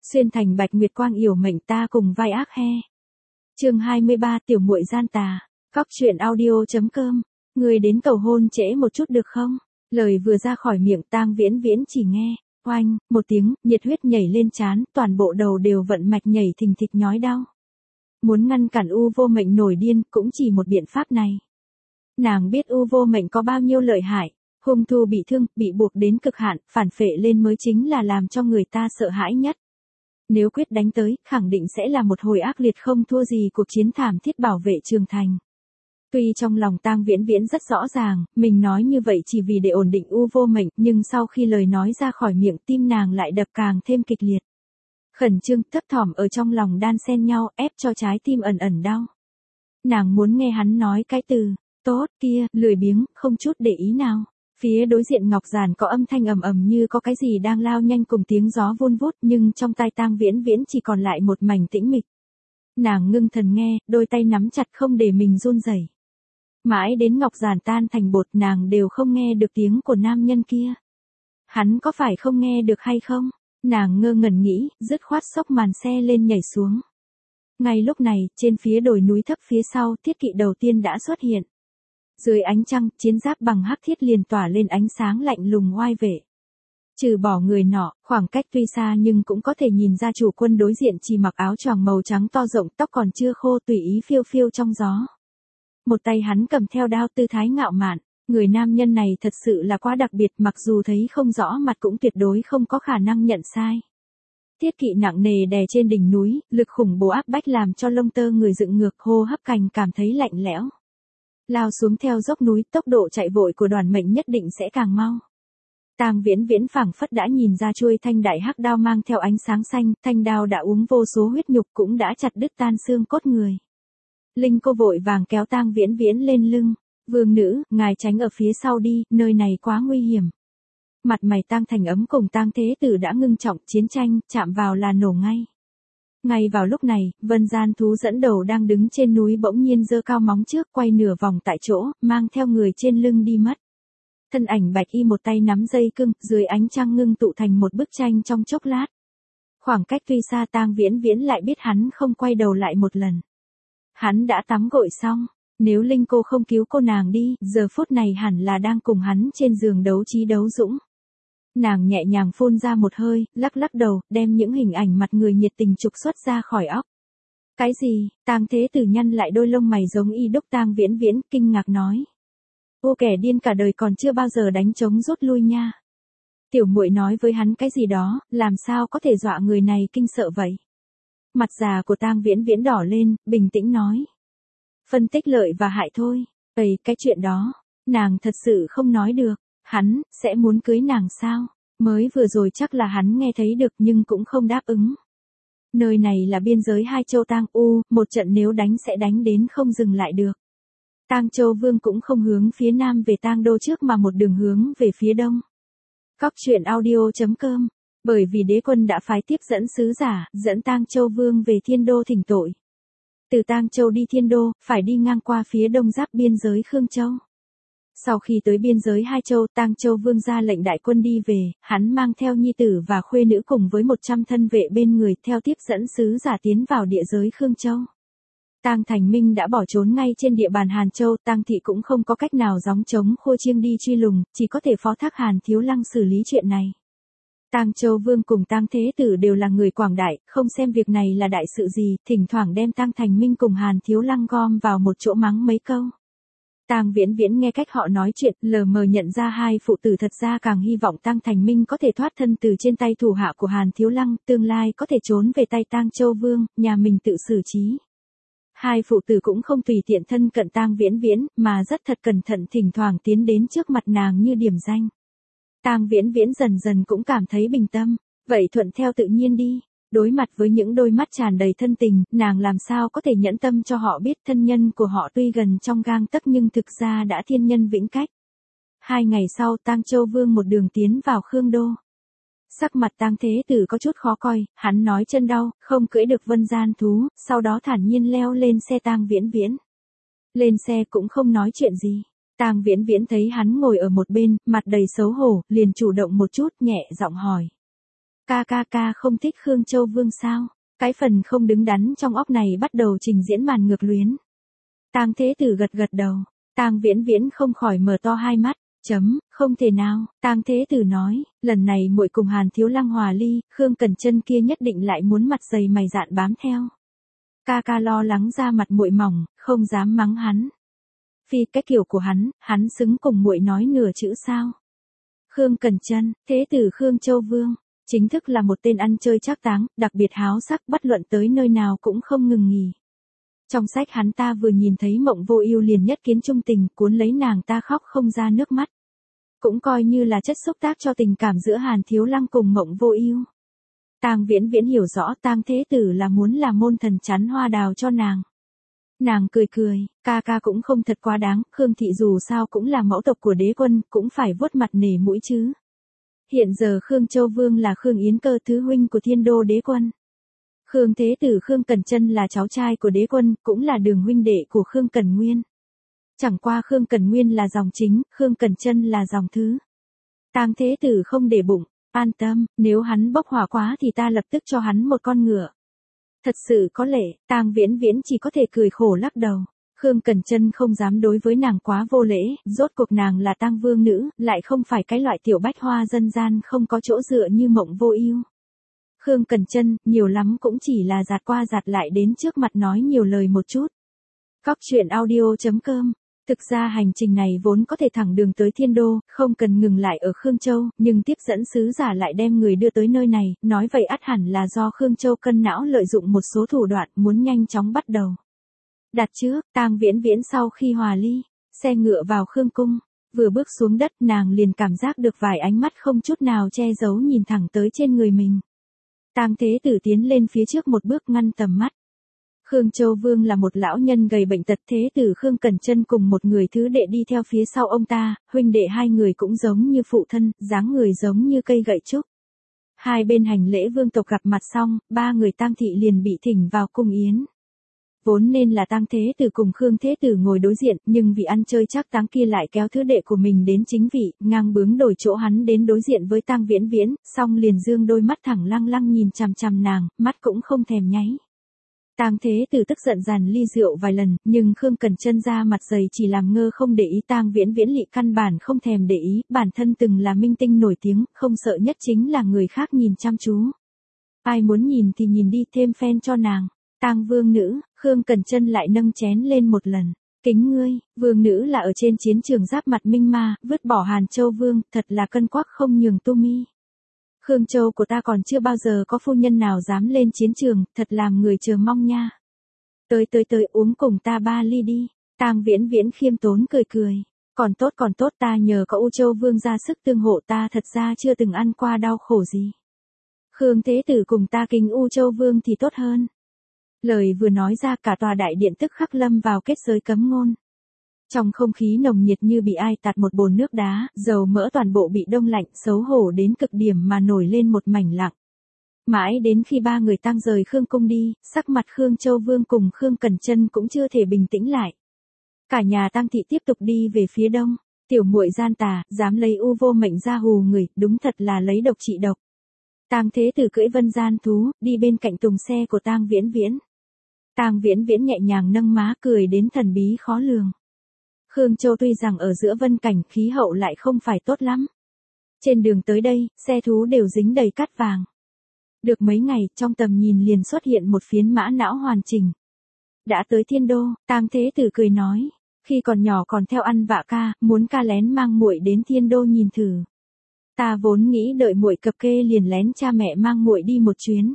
Xuyên thành bạch nguyệt quang yểu mệnh ta cùng vai ác he. Chương 23 tiểu muội gian tà. Cóc truyện audio.com. Người đến cầu hôn trễ một chút được không? Lời vừa ra khỏi miệng Tang Viễn Viễn chỉ nghe, oanh, một tiếng, nhiệt huyết nhảy lên trán, toàn bộ đầu đều vận mạch nhảy thình thịch nhói đau. Muốn ngăn cản U Vô Mệnh nổi điên cũng chỉ một biện pháp này. Nàng biết U Vô Mệnh có bao nhiêu lợi hại, hung thủ bị thương, bị buộc đến cực hạn, phản phệ lên mới chính là làm cho người ta sợ hãi nhất. Nếu quyết đánh tới, khẳng định sẽ là một hồi ác liệt không thua gì cuộc chiến thảm thiết bảo vệ Trường Thành. Tuy trong lòng Tang Viễn Viễn rất rõ ràng, mình nói như vậy chỉ vì để ổn định U Vô Mệnh, nhưng sau khi lời nói ra khỏi miệng tim nàng lại đập càng thêm kịch liệt. Khẩn trương, thấp thỏm ở trong lòng đan xen nhau, ép cho trái tim ẩn ẩn đau. Nàng muốn nghe hắn nói cái từ, tốt kia, lười biếng, không chút để ý nào. Phía đối diện Ngọc Giản có âm thanh ầm ầm như có cái gì đang lao nhanh cùng tiếng gió vun vút, nhưng trong tai Tang Viễn Viễn chỉ còn lại một mảnh tĩnh mịch. Nàng ngưng thần nghe, đôi tay nắm chặt không để mình run rẩy. Mãi đến Ngọc Giản tan thành bột nàng đều không nghe được tiếng của nam nhân kia. Hắn có phải không nghe được hay không? Nàng ngơ ngẩn nghĩ, dứt khoát xốc màn xe lên nhảy xuống. Ngay lúc này, trên phía đồi núi thấp phía sau, thiết kỵ đầu tiên đã xuất hiện. Dưới ánh trăng, chiến giáp bằng hắc thiết liền tỏa lên ánh sáng lạnh lùng oai vệ. Trừ bỏ người nọ, khoảng cách tuy xa nhưng cũng có thể nhìn ra chủ quân đối diện chỉ mặc áo choàng màu trắng to rộng, tóc còn chưa khô tùy ý phiêu phiêu trong gió. Một tay hắn cầm theo đao, tư thái ngạo mạn, người nam nhân này thật sự là quá đặc biệt, mặc dù thấy không rõ mặt cũng tuyệt đối không có khả năng nhận sai. Thiết kỵ nặng nề đè trên đỉnh núi, lực khủng bố áp bách làm cho lông tơ người dựng ngược, hô hấp cành cảm thấy lạnh lẽo. Lao xuống theo dốc núi, tốc độ chạy vội của Đoàn Mệnh nhất định sẽ càng mau. Tang Viễn Viễn phảng phất đã nhìn ra chuôi thanh đại hắc đao mang theo ánh sáng xanh, thanh đao đã uống vô số huyết nhục cũng đã chặt đứt tan xương cốt người. Linh Cô vội vàng kéo Tang Viễn Viễn lên lưng, "Vương nữ, ngài tránh ở phía sau đi, nơi này quá nguy hiểm." Mặt mày Tang Thành Ấm cùng Tang Thế Tử đã ngưng trọng, chiến tranh chạm vào là nổ ngay. Ngay vào lúc này, Vân Gian Thú dẫn đầu đang đứng trên núi bỗng nhiên giơ cao móng trước, quay nửa vòng tại chỗ, mang theo người trên lưng đi mất. Thân ảnh bạch y một tay nắm dây cương, dưới ánh trăng ngưng tụ thành một bức tranh trong chốc lát. Khoảng cách tuy xa, Tang Viễn Viễn lại biết hắn không quay đầu lại một lần. Hắn đã tắm gội xong, nếu Linh Cô không cứu cô nàng đi, giờ phút này hẳn là đang cùng hắn trên giường đấu trí đấu dũng. Nàng nhẹ nhàng phun ra một hơi, lắc lắc đầu, đem những hình ảnh mặt người nhiệt tình trục xuất ra khỏi óc. Cái gì? Tang Thế Tử nhăn lại đôi lông mày giống y đúc. Tang Viễn Viễn kinh ngạc nói. Ô, kẻ điên cả đời còn chưa bao giờ đánh trống rút lui nha. Tiểu muội nói với hắn cái gì đó, làm sao có thể dọa người này kinh sợ vậy? Mặt già của Tang Viễn Viễn đỏ lên, bình tĩnh nói. Phân tích lợi và hại thôi. Cái chuyện đó, nàng thật sự không nói được. Hắn, sẽ muốn cưới nàng sao? Mới vừa rồi chắc là hắn nghe thấy được nhưng cũng không đáp ứng. Nơi này là biên giới hai châu Tang U, một trận nếu đánh sẽ đánh đến không dừng lại được. Tang Châu Vương cũng không hướng phía nam về Tang Đô trước mà một đường hướng về phía đông. Cóc truyện audio.com. Bởi vì đế quân đã phái tiếp dẫn sứ giả, dẫn Tang Châu Vương về Thiên Đô thỉnh tội. Từ Tang Châu đi Thiên Đô, phải đi ngang qua phía đông giáp biên giới Khương Châu. Sau khi tới biên giới hai châu, Tang Châu Vương ra lệnh đại quân đi về, hắn mang theo nhi tử và khuê nữ cùng với 100 thân vệ bên người theo tiếp dẫn sứ giả tiến vào địa giới Khương Châu. Tang Thành Minh đã bỏ trốn ngay trên địa bàn Hàn Châu, Tang thị cũng không có cách nào gióng trống khua chiêng đi truy lùng, chỉ có thể phó thác Hàn Thiếu Lăng xử lý chuyện này. Tang Châu Vương cùng Tang Thế Tử đều là người quảng đại, không xem việc này là đại sự gì, thỉnh thoảng đem Tang Thành Minh cùng Hàn Thiếu Lăng gom vào một chỗ mắng mấy câu. Tang Viễn Viễn nghe cách họ nói chuyện, lờ mờ nhận ra hai phụ tử thật ra càng hy vọng Tang Thành Minh có thể thoát thân từ trên tay thủ hạ của Hàn Thiếu Lăng, tương lai có thể trốn về tay Tang Châu Vương, nhà mình tự xử trí. Hai phụ tử cũng không tùy tiện thân cận Tang Viễn Viễn, mà rất thật cẩn thận thỉnh thoảng tiến đến trước mặt nàng như điểm danh. Tang Viễn Viễn dần dần cũng cảm thấy bình tâm, vậy thuận theo tự nhiên đi. Đối mặt với những đôi mắt tràn đầy thân tình, nàng làm sao có thể nhẫn tâm cho họ biết thân nhân của họ tuy gần trong gang tấc nhưng thực ra đã thiên nhân vĩnh cách. 2 ngày sau, Tang Châu Vương một đường tiến vào Khương Đô. Sắc mặt Tang Thế Tử có chút khó coi, hắn nói chân đau, không cưỡi được Vân Gian Thú, sau đó thản nhiên leo lên xe Tang Viễn Viễn. Lên xe cũng không nói chuyện gì. Tang Viễn Viễn thấy hắn ngồi ở một bên, mặt đầy xấu hổ, liền chủ động một chút, nhẹ giọng hỏi. Ca không thích Khương Châu Vương sao? Cái phần không đứng đắn trong óc này bắt đầu trình diễn màn ngược luyến. Tang Thế Tử gật gật đầu. Tang Viễn Viễn không khỏi mở to hai mắt. Không thể nào, Tang Thế Tử nói, lần này muội cùng Hàn Thiếu Lăng hòa ly, Khương Cẩn Chân kia nhất định lại muốn mặt dày mày dạn bám theo. Ca lo lắng ra mặt muội mỏng, không dám mắng hắn. Phi cái kiểu của hắn xứng cùng muội nói nửa chữ sao? Khương Cẩn Chân, Thế Tử Khương Châu Vương, chính thức là một tên ăn chơi trác táng, đặc biệt háo sắc, bất luận tới nơi nào cũng không ngừng nghỉ. Trong sách hắn ta vừa nhìn thấy Mộng Vô Ưu liền nhất kiến trung tình, cuốn lấy nàng ta khóc không ra nước mắt. Cũng coi như là chất xúc tác cho tình cảm giữa Hàn Thiếu Lăng cùng Mộng Vô Ưu. Tang Viễn Viễn hiểu rõ Tang Thế Tử là muốn làm môn thần chắn hoa đào cho nàng. Nàng cười, ca cũng không thật quá đáng, Khương thị dù sao cũng là mẫu tộc của đế quân, cũng phải vuốt mặt nể mũi chứ. Hiện giờ Khương Châu Vương là Khương Yến Cơ thứ huynh của Thiên Đô đế quân. Khương Thế Tử Khương Cẩn Chân là cháu trai của đế quân, cũng là đường huynh đệ của Khương Cẩn Nguyên. Chẳng qua Khương Cẩn Nguyên là dòng chính, Khương Cẩn Chân là dòng thứ. Tang Thế Tử không để bụng, an tâm, nếu hắn bốc hỏa quá thì ta lập tức cho hắn một con ngựa. Thật sự có lệ, Tang Viễn Viễn chỉ có thể cười khổ lắc đầu. Khương Cẩn Chân không dám đối với nàng quá vô lễ, rốt cuộc nàng là Tang vương nữ, lại không phải cái loại tiểu bách hoa dân gian không có chỗ dựa như Mộng Vô Ưu. Khương Cẩn Chân, nhiều lắm cũng chỉ là giạt qua giạt lại đến trước mặt nói nhiều lời một chút. Coctruyện.audio.com. Thực ra hành trình này vốn có thể thẳng đường tới Thiên Đô, không cần ngừng lại ở Khương Châu, nhưng tiếp dẫn sứ giả lại đem người đưa tới nơi này, nói vậy ắt hẳn là do Khương Châu cân não lợi dụng một số thủ đoạn muốn nhanh chóng bắt đầu. Đặt trước, Tang Viễn Viễn sau khi hòa ly, xe ngựa vào Khương Cung, vừa bước xuống đất nàng liền cảm giác được vài ánh mắt không chút nào che giấu nhìn thẳng tới trên người mình. Tang Thế Tử tiến lên phía trước một bước ngăn tầm mắt. Khương Châu Vương là một lão nhân gầy bệnh tật, Thế Tử Khương Cẩn Chân cùng một người thứ đệ đi theo phía sau ông ta, huynh đệ hai người cũng giống như phụ thân, dáng người giống như cây gậy trúc. Hai bên hành lễ vương tộc gặp mặt xong, ba người Tang thị liền bị thỉnh vào cung yến. Vốn nên là Tang Thế Tử cùng Khương Thế Tử ngồi đối diện, nhưng vì ăn chơi trác táng kia lại kéo thứ đệ của mình đến chính vị, ngang bướng đổi chỗ hắn đến đối diện với Tang Viễn Viễn, xong liền dương đôi mắt thẳng lăng lăng nhìn chằm chằm nàng, mắt cũng không thèm nháy. Tang Thế Tử tức giận dàn ly rượu vài lần, nhưng Khương Cẩn Chân ra mặt dày chỉ làm ngơ không để ý. Tang Viễn Viễn lị căn bản không thèm để ý, bản thân từng là minh tinh nổi tiếng, không sợ nhất chính là người khác nhìn chăm chú. Ai muốn nhìn thì nhìn đi, thêm fan cho nàng. Tang vương nữ, Khương Cẩn Chân lại nâng chén lên một lần. Kính ngươi, vương nữ là ở trên chiến trường giáp mặt Minh Ma, vứt bỏ Hàn Châu Vương, thật là cân quắc không nhường tu mi. Khương Châu của ta còn chưa bao giờ có phu nhân nào dám lên chiến trường, thật làm người chờ mong nha. Tới uống cùng ta 3 ly đi. Tang Viễn Viễn khiêm tốn cười. Còn tốt ta nhờ có U Châu Vương ra sức tương hộ ta thật ra chưa từng ăn qua đau khổ gì. Khương Thế Tử cùng ta kính U Châu Vương thì tốt hơn. Lời vừa nói ra cả tòa đại điện tức khắc lâm vào kết giới cấm ngôn. Trong không khí nồng nhiệt như bị ai tạt một bồn nước đá, dầu mỡ toàn bộ bị đông lạnh, xấu hổ đến cực điểm mà nổi lên một mảnh lặng. Mãi đến khi ba người Tang rời Khương Cung đi, sắc mặt Khương Châu Vương cùng Khương Cẩn Chân cũng chưa thể bình tĩnh lại. Cả nhà Tang thị tiếp tục đi về phía đông, tiểu muội gian tà, dám lấy u vô mệnh ra hù người, đúng thật là lấy độc trị độc. Tang Thế Tử cưỡi vân gian thú, đi bên cạnh tùng xe của Tang Viễn Viễn. Tang Viễn Viễn nhẹ nhàng nâng má cười đến thần bí khó lường. Khương Châu tuy rằng ở giữa vân cảnh, khí hậu lại không phải tốt lắm. Trên đường tới đây, xe thú đều dính đầy cát vàng. Được mấy ngày, trong tầm nhìn liền xuất hiện một phiến mã não hoàn chỉnh. Đã tới Thiên Đô, Tang Thế Tử cười nói, khi còn nhỏ còn theo ăn vạ ca, muốn ca lén mang muội đến Thiên Đô nhìn thử. Ta vốn nghĩ đợi muội cập kê liền lén cha mẹ mang muội đi một chuyến.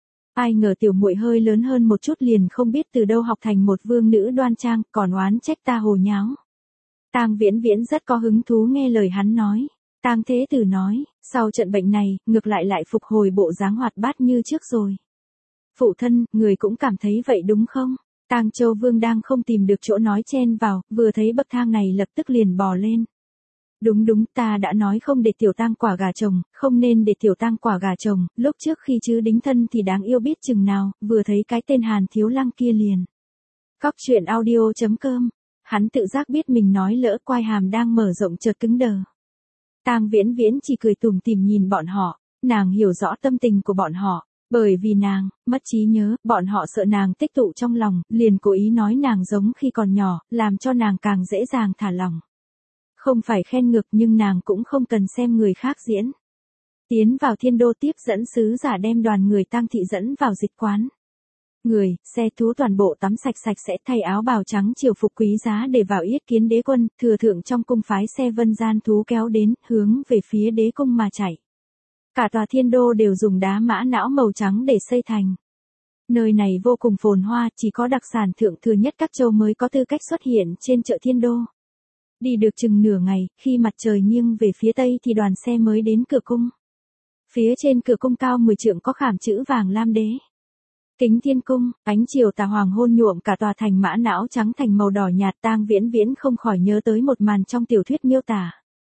Ai ngờ tiểu muội hơi lớn hơn một chút liền không biết từ đâu học thành một vương nữ đoan trang, còn oán trách ta hồ nháo. Tang Viễn Viễn rất có hứng thú nghe lời hắn nói. Tang Thế Tử nói, sau trận bệnh này, ngược lại phục hồi bộ dáng hoạt bát như trước rồi. Phụ thân, người cũng cảm thấy vậy đúng không? Tang Châu Vương đang không tìm được chỗ nói chen vào, vừa thấy bậc thang này lập tức liền bò lên. Đúng, ta đã nói không để tiểu tang quả gà chồng, không nên để tiểu tang quả gà chồng, lúc trước khi chứ đính thân thì đáng yêu biết chừng nào, vừa thấy cái tên Hàn Thiếu Lăng kia liền. Coctruyện.audio.com. Hắn tự giác biết mình nói lỡ, quai hàm đang mở rộng chợt cứng đờ. Tang Viễn Viễn chỉ cười tủm tỉm nhìn bọn họ, Nàng hiểu rõ tâm tình của bọn họ, bởi vì nàng mất trí nhớ, bọn họ sợ nàng tích tụ trong lòng, liền cố ý nói nàng giống khi còn nhỏ, làm cho nàng càng dễ dàng thả lỏng. Không phải khen ngược nhưng nàng cũng không cần xem người khác diễn. Tiến vào thiên đô tiếp dẫn sứ giả đem đoàn người tang thị dẫn vào dịch quán. Người, xe thú toàn bộ tắm sạch sạch sẽ thay áo bào trắng triều phục quý giá để vào yết kiến đế quân, thừa thượng trong cung phái xe vân gian thú kéo đến, hướng về phía đế cung mà chạy. Cả tòa thiên đô đều dùng đá mã não màu trắng để xây thành. Nơi này vô cùng phồn hoa, chỉ có đặc sản thượng thừa nhất các châu mới có tư cách xuất hiện trên chợ thiên đô. Đi được chừng nửa ngày, khi mặt trời nghiêng về phía tây thì đoàn xe mới đến cửa cung. Phía trên cửa cung cao 10 trượng có khảm chữ vàng lam đế. Kính thiên cung, ánh chiều tà hoàng hôn nhuộm cả tòa thành mã não trắng thành màu đỏ nhạt. Tang Viễn Viễn không khỏi nhớ tới một màn trong tiểu thuyết miêu tả.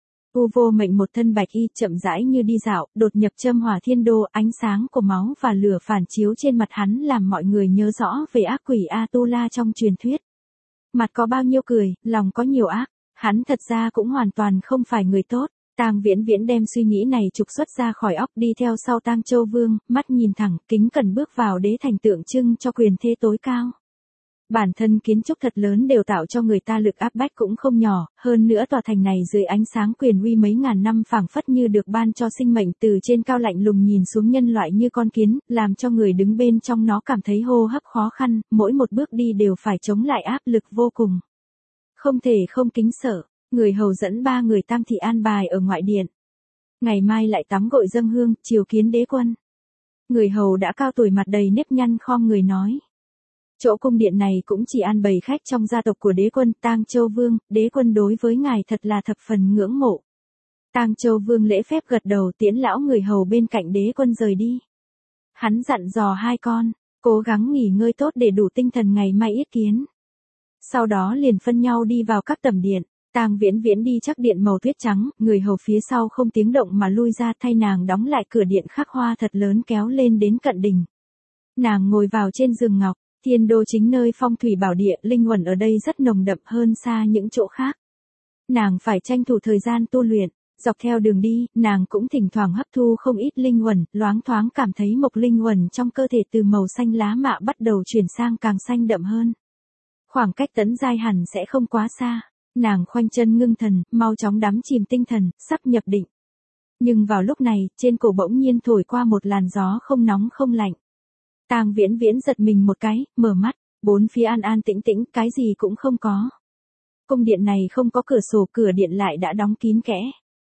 U Vô Mệnh một thân bạch y chậm rãi như đi dạo, đột nhập châm hỏa thiên đô, ánh sáng của máu và lửa phản chiếu trên mặt hắn làm mọi người nhớ rõ về ác quỷ Atula trong truyền thuyết. Mặt có bao nhiêu cười, lòng có nhiều ác, hắn thật ra cũng hoàn toàn không phải người tốt. Tang Viễn Viễn đem suy nghĩ này trục xuất ra khỏi óc, đi theo sau Tang Châu Vương, mắt nhìn thẳng, kính cẩn bước vào đế thành tượng trưng cho quyền thế tối cao. Bản thân kiến trúc thật lớn đều tạo cho người ta lực áp bách cũng không nhỏ, hơn nữa tòa thành này dưới ánh sáng quyền uy mấy ngàn năm phảng phất như được ban cho sinh mệnh, từ trên cao lạnh lùng nhìn xuống nhân loại như con kiến, làm cho người đứng bên trong nó cảm thấy hô hấp khó khăn, mỗi một bước đi đều phải chống lại áp lực vô cùng. Không thể không kính sợ, người hầu dẫn 3 người Tam thị an bài ở ngoại điện. Ngày mai lại tắm gội dâng hương, chiều kiến đế quân. Người hầu đã cao tuổi mặt đầy nếp nhăn khom người nói. Chỗ cung điện này cũng chỉ an bày khách trong gia tộc của đế quân. Tang Châu Vương, đế quân đối với ngài thật là thập phần ngưỡng mộ. Tang Châu Vương lễ phép gật đầu tiễn lão người hầu bên cạnh đế quân rời đi. Hắn dặn dò 2 con, cố gắng nghỉ ngơi tốt để đủ tinh thần ngày mai yết kiến. Sau đó liền phân nhau đi vào các tẩm điện. Tang Viễn Viễn đi chắc điện màu tuyết trắng, người hầu phía sau không tiếng động mà lui ra, thay nàng đóng lại cửa điện khắc hoa thật lớn kéo lên đến cận đỉnh. Nàng ngồi vào trên giường ngọc. Thiên đô chính nơi phong thủy bảo địa, linh uẩn ở đây rất nồng đậm hơn xa những chỗ khác. Nàng phải tranh thủ thời gian tu luyện, dọc theo đường đi, nàng cũng thỉnh thoảng hấp thu không ít linh uẩn, loáng thoáng cảm thấy mộc linh uẩn trong cơ thể từ màu xanh lá mạ bắt đầu chuyển sang càng xanh đậm hơn. Khoảng cách tấn giai hẳn sẽ không quá xa, nàng khoanh chân ngưng thần, mau chóng đắm chìm tinh thần, sắp nhập định. Nhưng vào lúc này, trên cổ bỗng nhiên thổi qua một làn gió không nóng không lạnh. Tang Viễn Viễn giật mình một cái, mở mắt, bốn phía an an tĩnh tĩnh, cái gì cũng không có. Cung điện này không có cửa sổ, cửa điện lại đã đóng kín kẽ.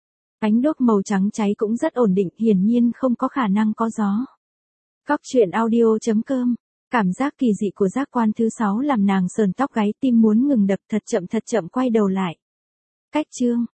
Ánh đuốc màu trắng cháy cũng rất ổn định, hiển nhiên không có khả năng có gió. Cóc truyện audio.com. Cảm giác kỳ dị của giác quan thứ 6 làm nàng sờn tóc gáy, tim muốn ngừng đập, thật chậm quay đầu lại. Cách chương